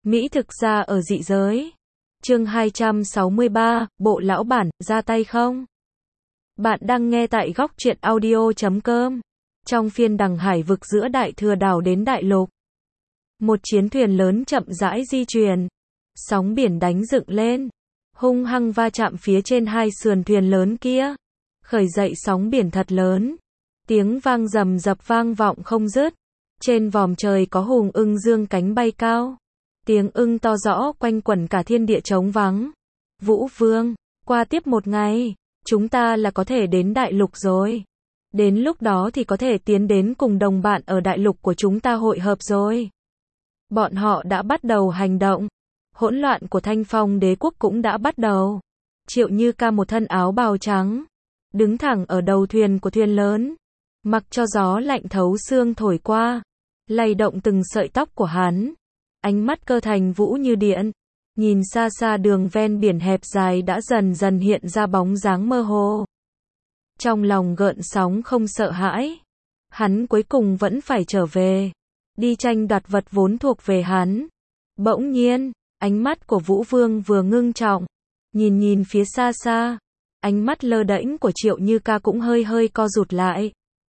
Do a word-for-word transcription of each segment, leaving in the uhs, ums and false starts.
Mỹ thực ra ở dị giới. Chương hai trăm sáu mươi ba, bộ lão bản, ra tay không? Bạn đang nghe tại góc truyện audio chấm com. Trong phiên đằng hải vực giữa Đại Thừa đảo đến Đại Lục, một chiến thuyền lớn chậm rãi di chuyển. Sóng biển đánh dựng lên, hung hăng va chạm phía trên hai sườn thuyền lớn kia, khởi dậy sóng biển thật lớn. Tiếng vang rầm rập vang vọng không dứt. Trên vòm trời có hùng ưng dương cánh bay cao. Tiếng ưng to rõ quanh quẩn cả thiên địa trống vắng. Vũ Vương, qua tiếp một ngày, chúng ta là có thể đến Đại Lục rồi. Đến lúc đó thì có thể tiến đến cùng đồng bạn ở Đại Lục của chúng ta hội hợp rồi. Bọn họ đã bắt đầu hành động. Hỗn loạn của Thanh Phong đế quốc cũng đã bắt đầu. Triệu Như Ca một thân áo bào trắng, đứng thẳng ở đầu thuyền của thuyền lớn, mặc cho gió lạnh thấu xương thổi qua, lay động từng sợi tóc của hắn. Ánh mắt Cơ Thành Vũ như điện, nhìn xa xa đường ven biển hẹp dài đã dần dần hiện ra bóng dáng mơ hồ. Trong lòng gợn sóng không sợ hãi, hắn cuối cùng vẫn phải trở về, đi tranh đoạt vật vốn thuộc về hắn. Bỗng nhiên, ánh mắt của Vũ Vương vừa ngưng trọng, nhìn nhìn phía xa xa, ánh mắt lơ đễnh của Triệu Như Ca cũng hơi hơi co rụt lại.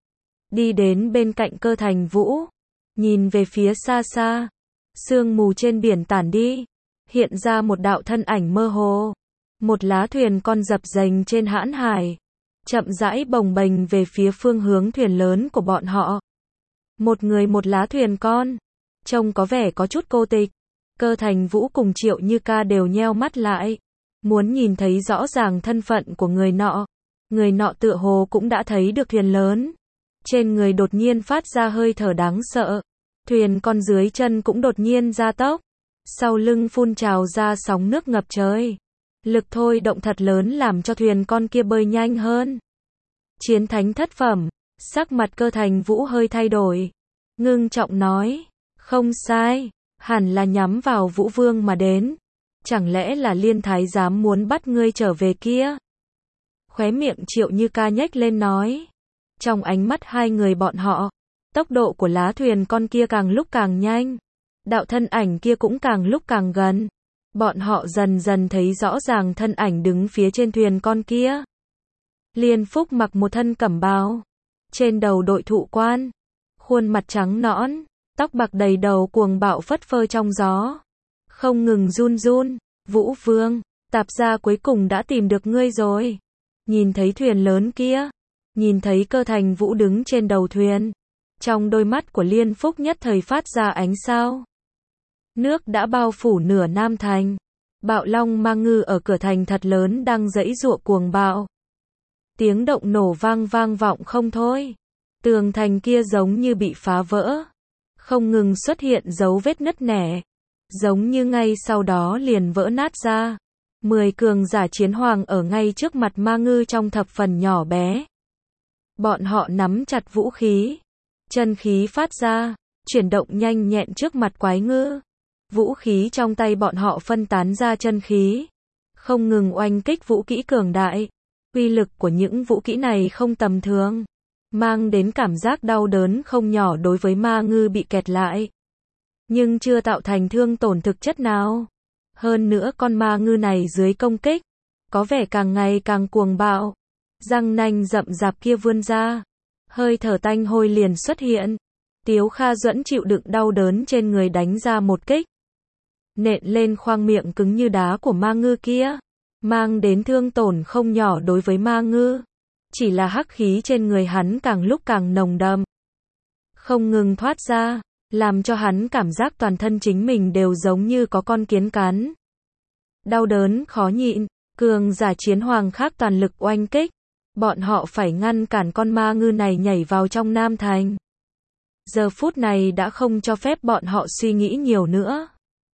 Đi đến bên cạnh Cơ Thành Vũ, nhìn về phía xa xa, sương mù trên biển tản đi, hiện ra một đạo thân ảnh mơ hồ. Một lá thuyền con dập dềnh trên hãn hải, chậm rãi bồng bềnh về phía phương hướng thuyền lớn của bọn họ. Một người một lá thuyền con, trông có vẻ có chút cô tịch. Cơ Thành Vũ cùng Triệu Như Ca đều nheo mắt lại, muốn nhìn thấy rõ ràng thân phận của người nọ. Người nọ tựa hồ cũng đã thấy được thuyền lớn. Trên người đột nhiên phát ra hơi thở đáng sợ. Thuyền con dưới chân cũng đột nhiên gia tốc. Sau lưng phun trào ra sóng nước ngập trời. Lực thôi động thật lớn làm cho thuyền con kia bơi nhanh hơn. Chiến thánh thất phẩm. Sắc mặt Cơ Thành Vũ hơi thay đổi, ngưng trọng nói, không sai, hẳn là nhắm vào Vũ Vương mà đến. Chẳng lẽ là Liên Thái giám muốn bắt ngươi trở về kia? Khóe miệng Triệu Như Ca nhếch lên nói. Trong ánh mắt hai người bọn họ, tốc độ của lá thuyền con kia càng lúc càng nhanh. Đạo thân ảnh kia cũng càng lúc càng gần. Bọn họ dần dần thấy rõ ràng thân ảnh đứng phía trên thuyền con kia. Liên Phúc mặc một thân cẩm bào, trên đầu đội thụ quan, khuôn mặt trắng nõn, tóc bạc đầy đầu cuồng bạo phất phơ trong gió, không ngừng run run. Vũ Vương, Tạp gia cuối cùng đã tìm được ngươi rồi. Nhìn thấy thuyền lớn kia, nhìn thấy Cơ Thành Vũ đứng trên đầu thuyền, trong đôi mắt của Liên Phúc nhất thời phát ra ánh sao. Nước đã bao phủ nửa Nam Thành. Bạo long ma ngư ở cửa thành thật lớn đang giãy giụa cuồng bạo. Tiếng động nổ vang vang vọng không thôi. Tường thành kia giống như bị phá vỡ, không ngừng xuất hiện dấu vết nứt nẻ, giống như ngay sau đó liền vỡ nát ra. Mười cường giả chiến hoàng ở ngay trước mặt ma ngư trong thập phần nhỏ bé. Bọn họ nắm chặt vũ khí, chân khí phát ra, chuyển động nhanh nhẹn trước mặt quái ngư. Vũ khí trong tay bọn họ phân tán ra chân khí, không ngừng oanh kích vũ kỹ cường đại. Uy lực của những vũ kỹ này không tầm thường, mang đến cảm giác đau đớn không nhỏ đối với ma ngư bị kẹt lại, nhưng chưa tạo thành thương tổn thực chất nào. Hơn nữa con ma ngư này dưới công kích, có vẻ càng ngày càng cuồng bạo. Răng nanh rậm rạp kia vươn ra, hơi thở tanh hôi liền xuất hiện. Tiếu Kha Duẫn chịu đựng đau đớn trên người đánh ra một kích, nện lên khoang miệng cứng như đá của ma ngư kia, mang đến thương tổn không nhỏ đối với ma ngư. Chỉ là hắc khí trên người hắn càng lúc càng nồng đậm, không ngừng thoát ra, làm cho hắn cảm giác toàn thân chính mình đều giống như có con kiến cắn. Đau đớn khó nhịn, cường giả chiến hoàng khác toàn lực oanh kích. Bọn họ phải ngăn cản con ma ngư này nhảy vào trong Nam Thành. Giờ phút này đã không cho phép bọn họ suy nghĩ nhiều nữa.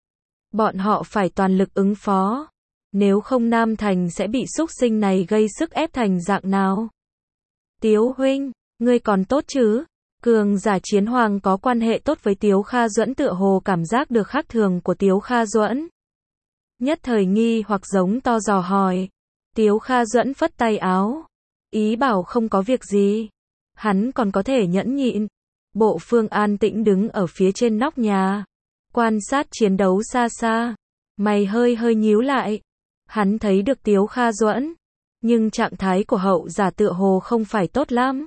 Bọn họ phải toàn lực ứng phó. Nếu không Nam Thành sẽ bị xúc sinh này gây sức ép thành dạng nào? Tiếu huynh, ngươi còn tốt chứ? Cường giả chiến hoàng có quan hệ tốt với Tiếu Kha Duẫn tựa hồ cảm giác được khác thường của Tiếu Kha Duẫn. Nhất thời nghi hoặc giống to dò hỏi. Tiếu Kha Duẫn phất tay áo, ý bảo không có việc gì. Hắn còn có thể nhẫn nhịn. Bộ Phương an tĩnh đứng ở phía trên nóc nhà, quan sát chiến đấu xa xa. Mày hơi hơi nhíu lại. Hắn thấy được Tiếu Kha Duẫn, nhưng trạng thái của hậu giả tựa hồ không phải tốt lắm.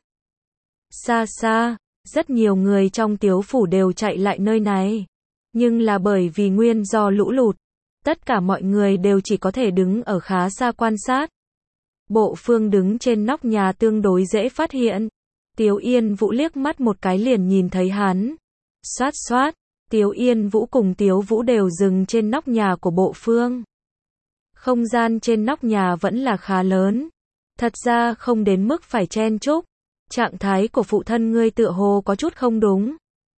Xa xa, rất nhiều người trong Tiếu phủ đều chạy lại nơi này. Nhưng là bởi vì nguyên do lũ lụt, tất cả mọi người đều chỉ có thể đứng ở khá xa quan sát. Bộ Phương đứng trên nóc nhà tương đối dễ phát hiện. Tiếu Yên Vũ liếc mắt một cái liền nhìn thấy hắn. Xoát xoát, Tiếu Yên Vũ cùng Tiếu Vũ đều dừng trên nóc nhà của Bộ Phương. Không gian trên nóc nhà vẫn là khá lớn. Thật ra không đến mức phải chen chúc. Trạng thái của phụ thân ngươi tựa hồ có chút không đúng.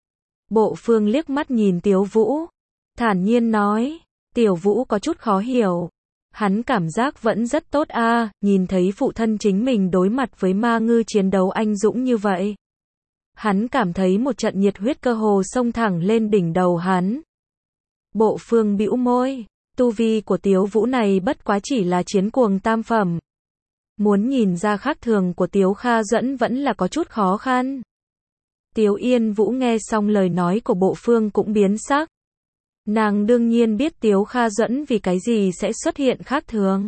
Bộ Phương liếc mắt nhìn Tiếu Vũ, thản nhiên nói. Tiểu Vũ có chút khó hiểu. Hắn cảm giác vẫn rất tốt a, à, nhìn thấy phụ thân chính mình đối mặt với ma ngư chiến đấu anh dũng như vậy. Hắn cảm thấy một trận nhiệt huyết cơ hồ xông thẳng lên đỉnh đầu hắn. Bộ Phương bĩu môi, tu vi của Tiếu Vũ này bất quá chỉ là chiến cuồng tam phẩm. Muốn nhìn ra khác thường của Tiếu Kha Duẫn vẫn là có chút khó khăn. Tiếu Yên Vũ nghe xong lời nói của Bộ Phương cũng biến sắc. Nàng đương nhiên biết Tiếu Kha Duẫn vì cái gì sẽ xuất hiện khác thường.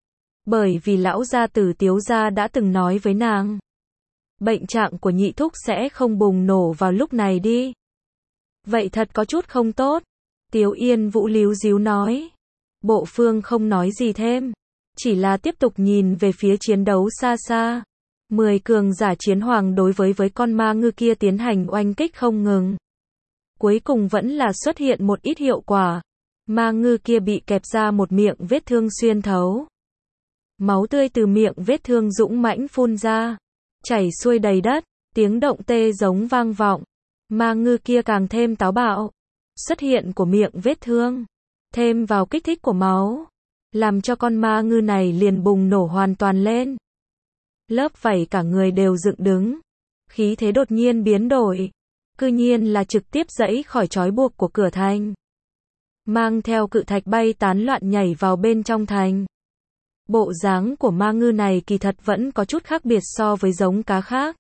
Bởi vì lão gia tử Tiếu gia đã từng nói với nàng. Bệnh trạng của nhị thúc sẽ không bùng nổ vào lúc này đi. Vậy thật có chút không tốt. Tiếu Yên Vũ líu díu nói. Bộ Phương không nói gì thêm. Chỉ là tiếp tục nhìn về phía chiến đấu xa xa. Mười cường giả chiến hoàng đối với với con ma ngư kia tiến hành oanh kích không ngừng. Cuối cùng vẫn là xuất hiện một ít hiệu quả. Ma ngư kia bị kẹp ra một miệng vết thương xuyên thấu. Máu tươi từ miệng vết thương dũng mãnh phun ra. Chảy xuôi đầy đất, tiếng động tê giống vang vọng. Ma ngư kia càng thêm táo bạo. Xuất hiện của miệng vết thương, thêm vào kích thích của máu, làm cho con ma ngư này liền bùng nổ hoàn toàn lên. Lớp vảy cả người đều dựng đứng. Khí thế đột nhiên biến đổi. Cư nhiên là trực tiếp giãy khỏi trói buộc của cửa thành. Mang theo cự thạch bay tán loạn nhảy vào bên trong thành. Bộ dáng của ma ngư này kỳ thật vẫn có chút khác biệt so với giống cá khác.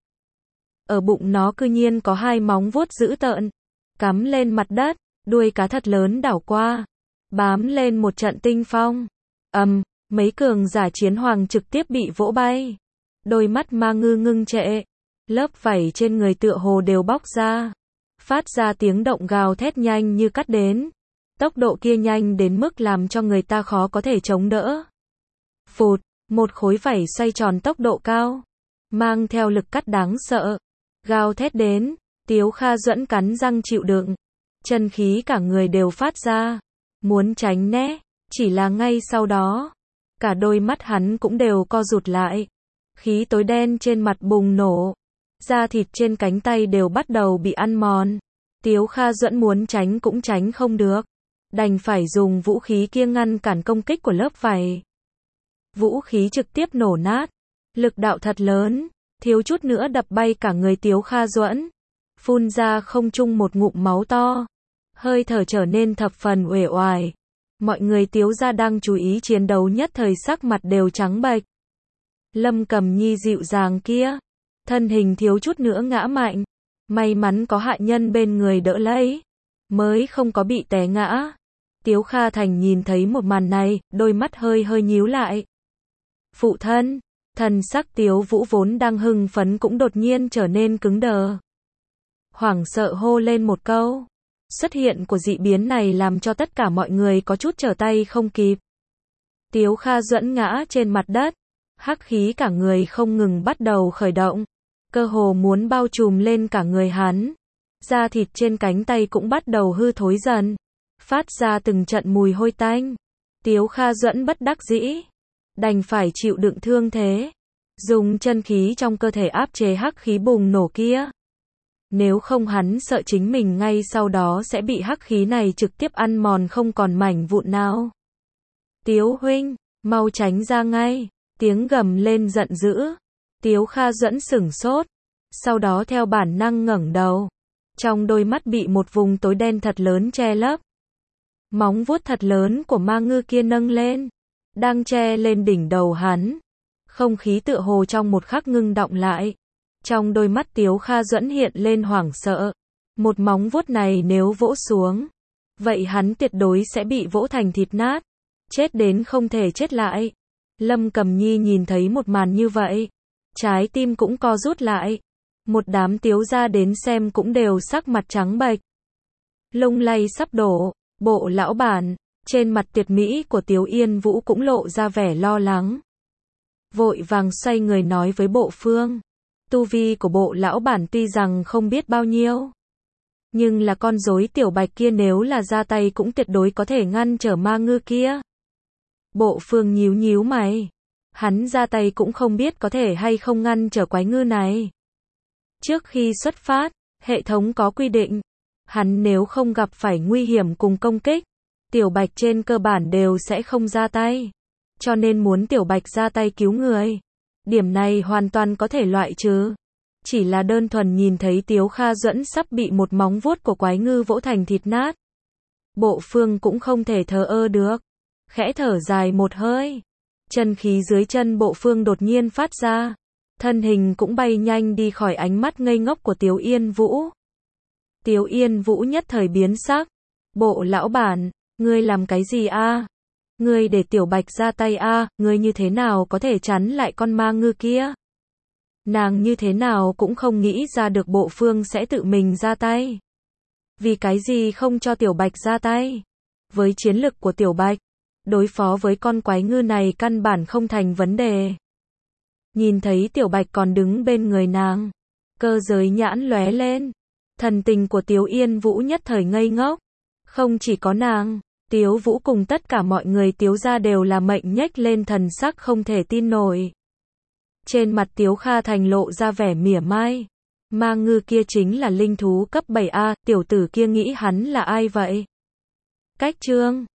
Ở bụng nó cư nhiên có hai móng vuốt dữ tợn, cắm lên mặt đất, đuôi cá thật lớn đảo qua, bám lên một trận tinh phong. Ầm, um, mấy cường giả chiến hoàng trực tiếp bị vỗ bay. Đôi mắt ma ngư ngưng trệ, lớp vảy trên người tựa hồ đều bóc ra, phát ra tiếng động gào thét nhanh như cắt đến. Tốc độ kia nhanh đến mức làm cho người ta khó có thể chống đỡ. Phụt, một khối vảy xoay tròn tốc độ cao, mang theo lực cắt đáng sợ, gào thét đến. Tiếu Kha Duẫn cắn răng chịu đựng, chân khí cả người đều phát ra, muốn tránh né, chỉ là ngay sau đó, cả đôi mắt hắn cũng đều co rụt lại, khí tối đen trên mặt bùng nổ, da thịt trên cánh tay đều bắt đầu bị ăn mòn. Tiếu Kha Duẫn muốn tránh cũng tránh không được, đành phải dùng vũ khí kia ngăn cản công kích của lớp vảy. Vũ khí trực tiếp nổ nát, lực đạo thật lớn, thiếu chút nữa đập bay cả người Tiếu Kha Duẫn, phun ra không trung một ngụm máu to, hơi thở trở nên thập phần uể oải. Mọi người Tiếu gia đang chú ý chiến đấu nhất thời sắc mặt đều trắng bệch. Lâm Cẩm Nhi dịu dàng kia, thân hình thiếu chút nữa ngã mạnh, may mắn có hạ nhân bên người đỡ lấy, mới không có bị té ngã. Tiếu Kha Thành nhìn thấy một màn này, đôi mắt hơi hơi nhíu lại. Phụ thân, thần sắc Tiếu Vũ vốn đang hưng phấn cũng đột nhiên trở nên cứng đờ. Hoảng sợ hô lên một câu. Xuất hiện của dị biến này làm cho tất cả mọi người có chút trở tay không kịp. Tiếu Kha Duẫn ngã trên mặt đất, hắc khí cả người không ngừng bắt đầu khởi động, cơ hồ muốn bao trùm lên cả người hắn. Da thịt trên cánh tay cũng bắt đầu hư thối dần, phát ra từng trận mùi hôi tanh. Tiếu Kha Duẫn bất đắc dĩ, đành phải chịu đựng thương thế, dùng chân khí trong cơ thể áp chế hắc khí bùng nổ kia. Nếu không hắn sợ chính mình ngay sau đó sẽ bị hắc khí này trực tiếp ăn mòn không còn mảnh vụn nào. Tiếu huynh, mau tránh ra ngay, tiếng gầm lên giận dữ. Tiếu Kha Duẫn sửng sốt, sau đó theo bản năng ngẩng đầu. Trong đôi mắt bị một vùng tối đen thật lớn che lấp. Móng vuốt thật lớn của ma ngư kia nâng lên, đang che lên đỉnh đầu hắn. Không khí tựa hồ trong một khắc ngưng đọng lại. Trong đôi mắt Tiếu Kha Duẫn hiện lên hoảng sợ. Một móng vuốt này nếu vỗ xuống, vậy hắn tuyệt đối sẽ bị vỗ thành thịt nát, chết đến không thể chết lại. Lâm Cầm Nhi nhìn thấy một màn như vậy, trái tim cũng co rút lại. Một đám tiếu gia đến xem cũng đều sắc mặt trắng bệch. Lông lay sắp đổ, bộ lão bản, trên mặt tuyệt mỹ của Tiếu Yên Vũ cũng lộ ra vẻ lo lắng. Vội vàng xoay người nói với Bộ Phương, tu vi của bộ lão bản tuy rằng không biết bao nhiêu, nhưng là con rối tiểu bạch kia nếu là ra tay cũng tuyệt đối có thể ngăn trở ma ngư kia. Bộ Phương nhíu nhíu mày, hắn ra tay cũng không biết có thể hay không ngăn trở quái ngư này. Trước khi xuất phát, hệ thống có quy định, hắn nếu không gặp phải nguy hiểm cùng công kích, tiểu bạch trên cơ bản đều sẽ không ra tay. Cho nên muốn tiểu bạch ra tay cứu người, điểm này hoàn toàn có thể loại trừ. Chỉ là đơn thuần nhìn thấy Tiếu Kha Duẫn sắp bị một móng vuốt của quái ngư vỗ thành thịt nát. Bộ Phương cũng không thể thờ ơ được. Khẽ thở dài một hơi. Chân khí dưới chân Bộ Phương đột nhiên phát ra. Thân hình cũng bay nhanh đi khỏi ánh mắt ngây ngốc của Tiếu Yên Vũ. Tiếu Yên Vũ nhất thời biến sắc. Bộ lão bản, ngươi làm cái gì a? Ngươi để tiểu bạch ra tay a, ngươi như thế nào có thể chắn lại con ma ngư kia? Nàng như thế nào cũng không nghĩ ra được Bộ Phương sẽ tự mình ra tay. Vì cái gì không cho tiểu bạch ra tay? Với chiến lực của tiểu bạch, đối phó với con quái ngư này căn bản không thành vấn đề. Nhìn thấy tiểu bạch còn đứng bên người nàng, cơ giới nhãn lóe lên. Thần tình của Tiếu Yên Vũ nhất thời ngây ngốc. Không chỉ có nàng, Tiếu Vũ cùng tất cả mọi người Tiếu gia đều là mệnh nhếch lên thần sắc không thể tin nổi. Trên mặt Tiếu Kha Thành lộ ra vẻ mỉa mai. Ma ngư kia chính là linh thú cấp bảy A, tiểu tử kia nghĩ hắn là ai vậy? Cách chương